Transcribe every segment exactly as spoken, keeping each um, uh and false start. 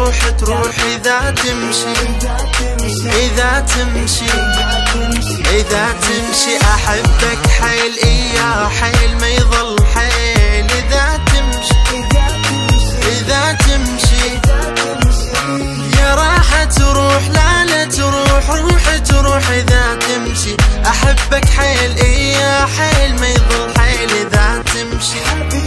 تروح تروح إذا تمشي إذا تمشي إذا تمشي أحبك حيل إياه حيل ما يظل حيل إذا تمشي إذا تمشي يا راح تروح لا لا تروح روح تروح إذا تمشي أحبك حيل إياه حيل ما يظل حيل إذا تمشي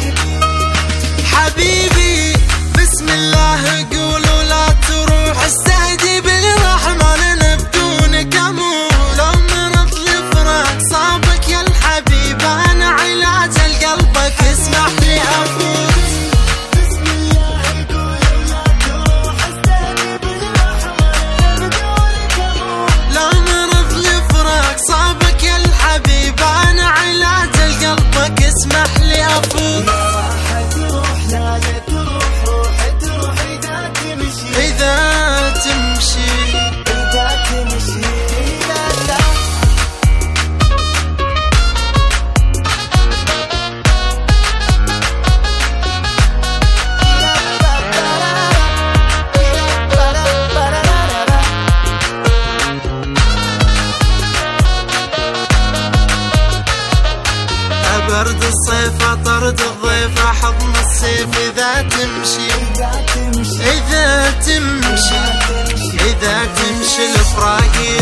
حبيبي بسم الله قولوا لا تروح استهدي بالرحمن أنا بدونك أموت لو مرض الفراق صابك يا الحبيب أنا علاج لقلبك اسمح لي أفوت بسم الله قولوا لا تروح استهدي بالرحمن أنا بدونك أموت لو مرض الفراق صابك يا الحبيب أنا علاج لقلبك اسمح لي أفوت إذا تمشي إذا تمشي برد الصيف طرد الضيف حضن السيف إذا تمشي إذا تمشي إذا تمشي الفراق